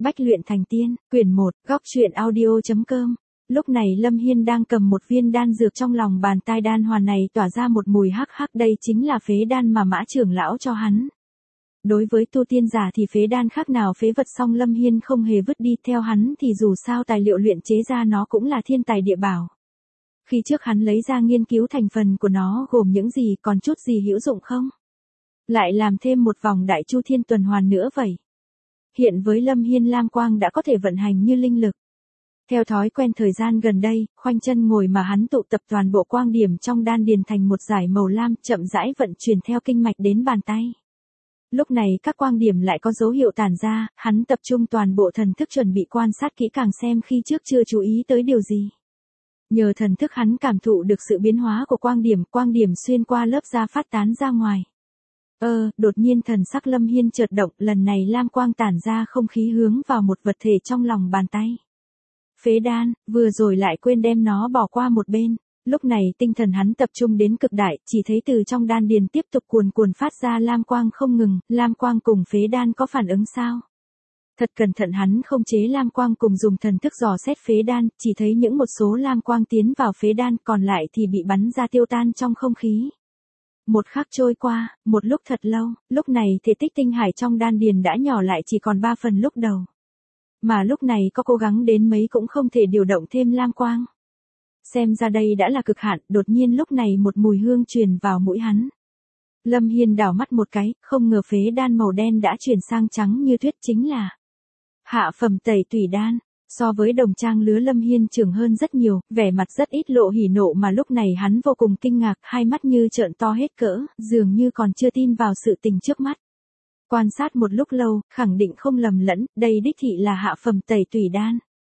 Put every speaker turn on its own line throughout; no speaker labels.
Bách luyện thành tiên, quyển 1, góc truyện audio.com. Lúc này Lâm Hiên đang cầm một viên đan dược trong lòng bàn tay, đan hoàn này tỏa ra một mùi hắc hắc, đây chính là phế đan mà Mã trưởng lão cho hắn. Đối với tu tiên giả thì phế đan khác nào phế vật, song Lâm Hiên không hề vứt đi, theo hắn thì dù sao tài liệu luyện chế ra nó cũng là thiên tài địa bảo. Khi trước hắn lấy ra nghiên cứu thành phần của nó gồm những gì, còn chút gì hữu dụng không? Lại làm thêm một vòng đại chu thiên tuần hoàn nữa vậy. Hiện với Lâm Hiên, lam quang đã có thể vận hành như linh lực. Theo thói quen thời gian gần đây, khoanh chân ngồi mà hắn tụ tập toàn bộ quang điểm trong đan điền thành một dải màu lam, chậm rãi vận chuyển theo kinh mạch đến bàn tay. Lúc này các quang điểm lại có dấu hiệu tản ra, hắn tập trung toàn bộ thần thức chuẩn bị quan sát kỹ càng xem khi trước chưa chú ý tới điều gì. Nhờ thần thức hắn cảm thụ được sự biến hóa của quang điểm xuyên qua lớp da phát tán ra ngoài. Đột nhiên thần sắc Lâm Hiên chợt động, lần này lam quang tản ra không khí hướng vào một vật thể trong lòng bàn tay. Phế đan, vừa rồi lại quên đem nó bỏ qua một bên. Lúc này tinh thần hắn tập trung đến cực đại, chỉ thấy từ trong đan điền tiếp tục cuồn phát ra lam quang không ngừng, lam quang cùng phế đan có phản ứng sao? Thật cẩn thận hắn không chế lam quang cùng dùng thần thức dò xét phế đan, chỉ thấy những một số lam quang tiến vào phế đan, còn lại thì bị bắn ra tiêu tan trong không khí. Một khắc trôi qua, một lúc thật lâu, lúc này thể tích tinh hải trong đan điền đã nhỏ lại chỉ còn 3 phần lúc đầu. Mà lúc này có cố gắng đến mấy cũng không thể điều động thêm lam quang. Xem ra đây đã là cực hạn, đột nhiên lúc này một mùi hương truyền vào mũi hắn. Lâm Hiên đảo mắt một cái, không ngờ phế đan màu đen đã chuyển sang trắng như tuyết, chính là hạ phẩm tẩy tủy đan. So với đồng trang lứa Lâm Hiên trưởng hơn rất nhiều, vẻ mặt rất ít lộ hỉ nộ, mà lúc này hắn vô cùng kinh ngạc, hai mắt như trợn to hết cỡ, dường như còn chưa tin vào sự tình trước mắt. Quan sát một lúc lâu, khẳng định không lầm lẫn, đây đích thị là hạ phẩm tẩy tủy đan.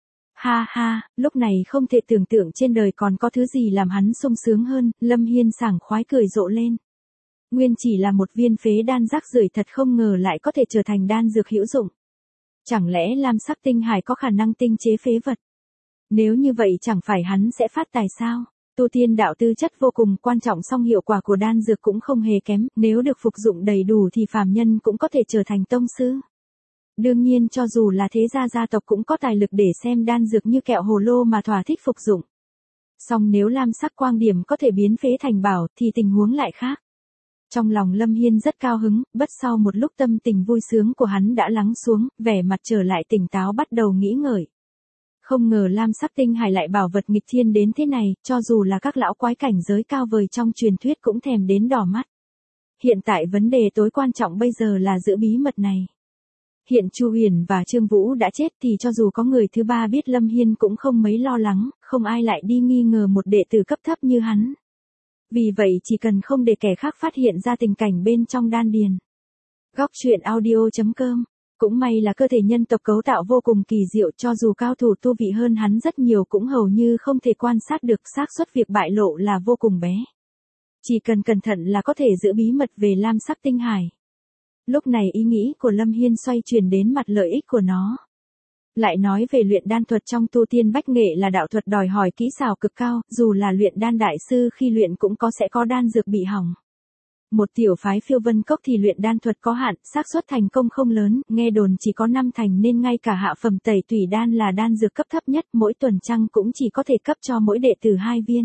Ha ha, lúc này không thể tưởng tượng trên đời còn có thứ gì làm hắn sung sướng hơn, Lâm Hiên sảng khoái cười rộ lên. Nguyên chỉ là một viên phế đan rác rưởi, thật không ngờ lại có thể trở thành đan dược hữu dụng. Chẳng lẽ lam sắc tinh hải có khả năng tinh chế phế vật? Nếu như vậy chẳng phải hắn sẽ phát tài sao? Tu tiên đạo tư chất vô cùng quan trọng, song hiệu quả của đan dược cũng không hề kém, nếu được phục dụng đầy đủ thì phàm nhân cũng có thể trở thành tông sư. Đương nhiên cho dù là thế gia gia tộc cũng có tài lực để xem đan dược như kẹo hồ lô mà thỏa thích phục dụng. Song nếu lam sắc quang điểm có thể biến phế thành bảo thì tình huống lại khác. Trong lòng Lâm Hiên rất cao hứng, bất sau một lúc tâm tình vui sướng của hắn đã lắng xuống, vẻ mặt trở lại tỉnh táo, bắt đầu nghĩ ngợi. Không ngờ lam sắc tinh hải lại bảo vật nghịch thiên đến thế này, cho dù là các lão quái cảnh giới cao vời trong truyền thuyết cũng thèm đến đỏ mắt. Hiện tại vấn đề tối quan trọng bây giờ là giữ bí mật này. Hiện Chu Huyền và Trương Vũ đã chết thì cho dù có người thứ ba biết Lâm Hiên cũng không mấy lo lắng, không ai lại đi nghi ngờ một đệ tử cấp thấp như hắn. Vì vậy chỉ cần không để kẻ khác phát hiện ra tình cảnh bên trong đan điền. Góc truyện audio.com. Cũng may là cơ thể nhân tộc cấu tạo vô cùng kỳ diệu, cho dù cao thủ tu vị hơn hắn rất nhiều cũng hầu như không thể quan sát được, xác suất việc bại lộ là vô cùng bé. Chỉ cần cẩn thận là có thể giữ bí mật về lam sắc tinh hải. Lúc này ý nghĩ của Lâm Hiên xoay chuyển đến mặt lợi ích của nó. Lại nói về luyện đan thuật trong tu tiên bách nghệ là đạo thuật đòi hỏi kỹ xảo cực cao, dù là luyện đan đại sư khi luyện cũng sẽ có đan dược bị hỏng. Một tiểu phái Phiêu Vân Cốc thì luyện đan thuật có hạn, xác suất thành công không lớn, nghe đồn chỉ có 5 thành, nên ngay cả hạ phẩm tẩy tủy đan là đan dược cấp thấp nhất, mỗi tuần trăng cũng chỉ có thể cấp cho mỗi đệ tử 2 viên.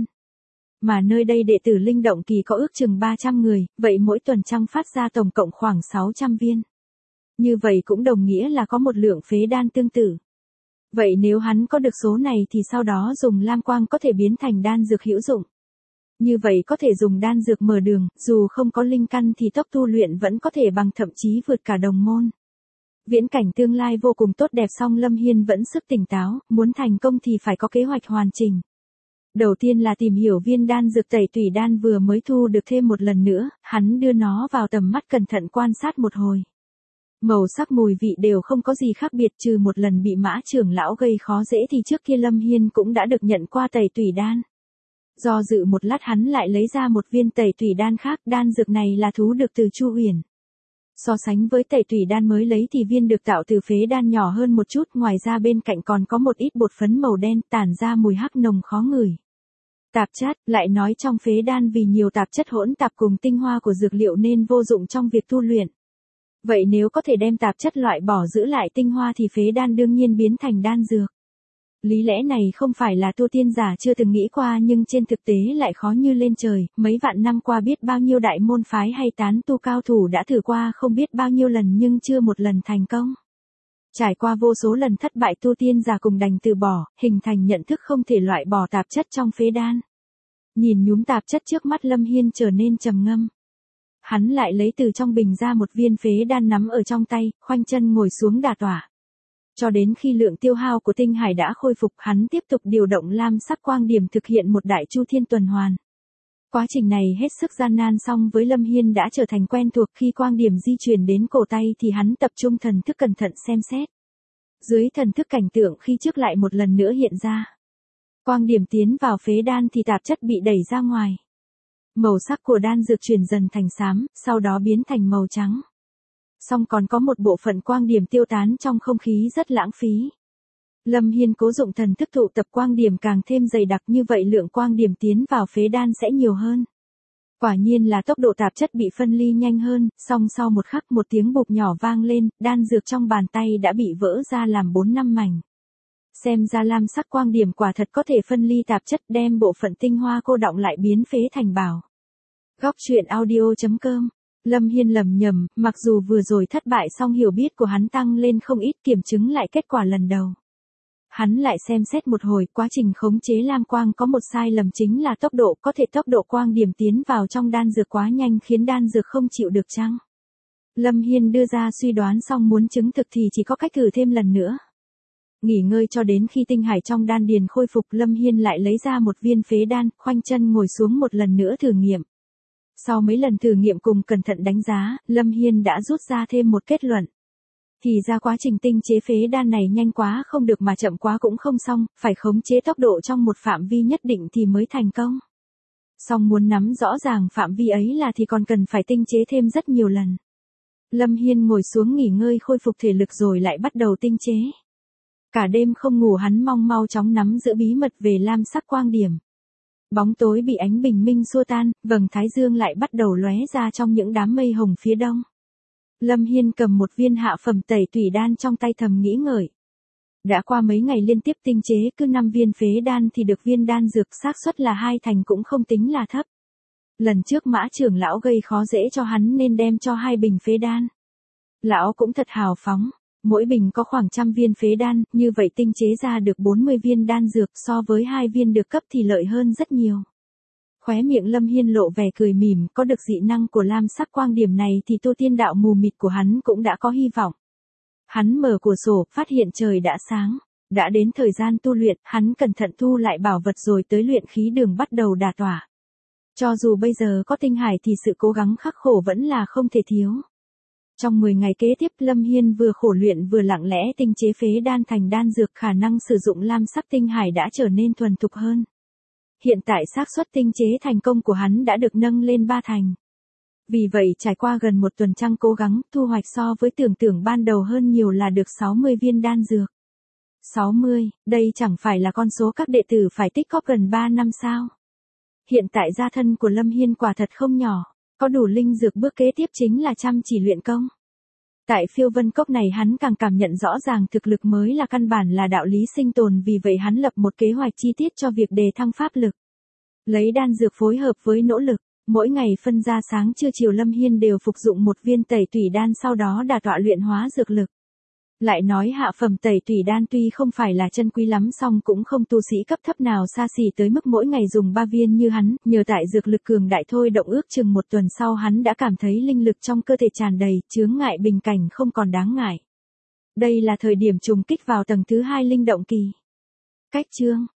Mà nơi đây đệ tử linh động kỳ có ước chừng 300 người, vậy mỗi tuần trăng phát ra tổng cộng khoảng 600 viên. Như vậy cũng đồng nghĩa là có một lượng phế đan tương tự. Vậy nếu hắn có được số này thì sau đó dùng lam quang có thể biến thành đan dược hữu dụng. Như vậy có thể dùng đan dược mở đường, dù không có linh căn thì tốc tu luyện vẫn có thể bằng, thậm chí vượt cả đồng môn. Viễn cảnh tương lai vô cùng tốt đẹp, song Lâm Hiên vẫn sức tỉnh táo, muốn thành công thì phải có kế hoạch hoàn chỉnh. Đầu tiên là tìm hiểu viên đan dược tẩy tủy đan vừa mới thu được thêm một lần nữa, hắn đưa nó vào tầm mắt cẩn thận quan sát một hồi. Màu sắc mùi vị đều không có gì khác biệt, trừ một lần bị Mã trưởng lão gây khó dễ thì trước kia Lâm Hiên cũng đã được nhận qua tẩy tủy đan. Do dự một lát hắn lại lấy ra một viên tẩy tủy đan khác, đan dược này là thú được từ Chu Huyền. So sánh với tẩy tủy đan mới lấy thì viên được tạo từ phế đan nhỏ hơn một chút, ngoài ra bên cạnh còn có một ít bột phấn màu đen tản ra mùi hắc nồng khó ngửi. Tạp chất, lại nói trong phế đan vì nhiều tạp chất hỗn tạp cùng tinh hoa của dược liệu nên vô dụng trong việc tu luyện. Vậy nếu có thể đem tạp chất loại bỏ giữ lại tinh hoa thì phế đan đương nhiên biến thành đan dược. Lý lẽ này không phải là tu tiên giả chưa từng nghĩ qua nhưng trên thực tế lại khó như lên trời, mấy vạn năm qua biết bao nhiêu đại môn phái hay tán tu cao thủ đã thử qua không biết bao nhiêu lần nhưng chưa một lần thành công. Trải qua vô số lần thất bại tu tiên giả cùng đành từ bỏ, hình thành nhận thức không thể loại bỏ tạp chất trong phế đan. Nhìn nhúm tạp chất trước mắt Lâm Hiên trở nên trầm ngâm. Hắn lại lấy từ trong bình ra một viên phế đan nắm ở trong tay, khoanh chân ngồi xuống đả tỏa. Cho đến khi lượng tiêu hao của tinh hải đã khôi phục hắn tiếp tục điều động lam sắc quang điểm thực hiện một đại chu thiên tuần hoàn. Quá trình này hết sức gian nan song với Lâm Hiên đã trở thành quen thuộc khi quang điểm di chuyển đến cổ tay thì hắn tập trung thần thức cẩn thận xem xét. Dưới thần thức cảnh tượng khi trước lại một lần nữa hiện ra. Quang điểm tiến vào phế đan thì tạp chất bị đẩy ra ngoài. Màu sắc của đan dược chuyển dần thành xám, sau đó biến thành màu trắng. Song còn có một bộ phận quang điểm tiêu tán trong không khí rất lãng phí. Lâm Hiên cố dụng thần thức tụ tập quang điểm càng thêm dày đặc như vậy lượng quang điểm tiến vào phế đan sẽ nhiều hơn. Quả nhiên là tốc độ tạp chất bị phân ly nhanh hơn, song sau một khắc một tiếng bụp nhỏ vang lên, đan dược trong bàn tay đã bị vỡ ra làm 4-5 mảnh. Xem ra lam sắc quang điểm quả thật có thể phân ly tạp chất đem bộ phận tinh hoa cô đọng lại biến phế thành bảo. Góc truyện audio.com Lâm Hiên lầm nhầm, mặc dù vừa rồi thất bại song hiểu biết của hắn tăng lên không ít kiểm chứng lại kết quả lần đầu. Hắn lại xem xét một hồi quá trình khống chế lam quang có một sai lầm chính là tốc độ có thể tốc độ quang điểm tiến vào trong đan dược quá nhanh khiến đan dược không chịu được chăng? Lâm Hiên đưa ra suy đoán xong muốn chứng thực thì chỉ có cách thử thêm lần nữa. Nghỉ ngơi cho đến khi tinh hải trong đan điền khôi phục Lâm Hiên lại lấy ra một viên phế đan, khoanh chân ngồi xuống một lần nữa thử nghiệm. Sau mấy lần thử nghiệm cùng cẩn thận đánh giá, Lâm Hiên đã rút ra thêm một kết luận. Thì ra quá trình tinh chế phế đan này nhanh quá không được mà chậm quá cũng không xong, phải khống chế tốc độ trong một phạm vi nhất định thì mới thành công. Song muốn nắm rõ ràng phạm vi ấy là thì còn cần phải tinh chế thêm rất nhiều lần. Lâm Hiên ngồi xuống nghỉ ngơi khôi phục thể lực rồi lại bắt đầu tinh chế. Cả đêm không ngủ hắn mong mau chóng nắm giữ bí mật về lam sắc quang điểm. Bóng tối bị ánh bình minh xua tan, vầng thái dương lại bắt đầu lóe ra trong những đám mây hồng phía đông. Lâm Hiên cầm một viên hạ phẩm tẩy tủy đan trong tay thầm nghĩ ngợi. Đã qua mấy ngày liên tiếp tinh chế cứ 5 viên phế đan thì được viên đan dược xác suất là 2 thành cũng không tính là thấp. Lần trước Mã trưởng lão gây khó dễ cho hắn nên đem cho 2 bình phế đan. Lão cũng thật hào phóng. Mỗi bình có khoảng 100 viên phế đan, như vậy tinh chế ra được 40 viên đan dược so với 2 viên được cấp thì lợi hơn rất nhiều. Khóe miệng Lâm Hiên lộ vẻ cười mỉm, có được dị năng của lam sắc quang điểm này thì tu tiên đạo mù mịt của hắn cũng đã có hy vọng. Hắn mở cửa sổ, phát hiện trời đã sáng. Đã đến thời gian tu luyện, hắn cẩn thận thu lại bảo vật rồi tới luyện khí đường bắt đầu đả tỏa. Cho dù bây giờ có tinh hải thì sự cố gắng khắc khổ vẫn là không thể thiếu. Trong 10 ngày kế tiếp Lâm Hiên vừa khổ luyện vừa lặng lẽ tinh chế phế đan thành đan dược khả năng sử dụng lam sắc tinh hải đã trở nên thuần thục hơn. Hiện tại xác suất tinh chế thành công của hắn đã được nâng lên 3 thành. Vì vậy trải qua gần một tuần trăng cố gắng thu hoạch so với tưởng tượng ban đầu hơn nhiều là được 60 viên đan dược. 60, đây chẳng phải là con số các đệ tử phải tích góp gần 3 năm sao. Hiện tại gia thân của Lâm Hiên quả thật không nhỏ. Có đủ linh dược bước kế tiếp chính là chăm chỉ luyện công. Tại phiêu vân cốc này hắn càng cảm nhận rõ ràng thực lực mới là căn bản là đạo lý sinh tồn vì vậy hắn lập một kế hoạch chi tiết cho việc đề thăng pháp lực. Lấy đan dược phối hợp với nỗ lực, mỗi ngày phân ra sáng trưa chiều Lâm Hiên đều phục dụng một viên tẩy tủy đan sau đó đả tọa luyện hóa dược lực. Lại nói hạ phẩm tẩy tủy đan tuy không phải là chân quý lắm song cũng không tu sĩ cấp thấp nào xa xỉ tới mức mỗi ngày dùng 3 viên như hắn, nhờ tại dược lực cường đại thôi động ước chừng một tuần sau hắn đã cảm thấy linh lực trong cơ thể tràn đầy, chướng ngại bình cảnh không còn đáng ngại. Đây là thời điểm trùng kích vào tầng thứ 2 linh động kỳ. Cách chương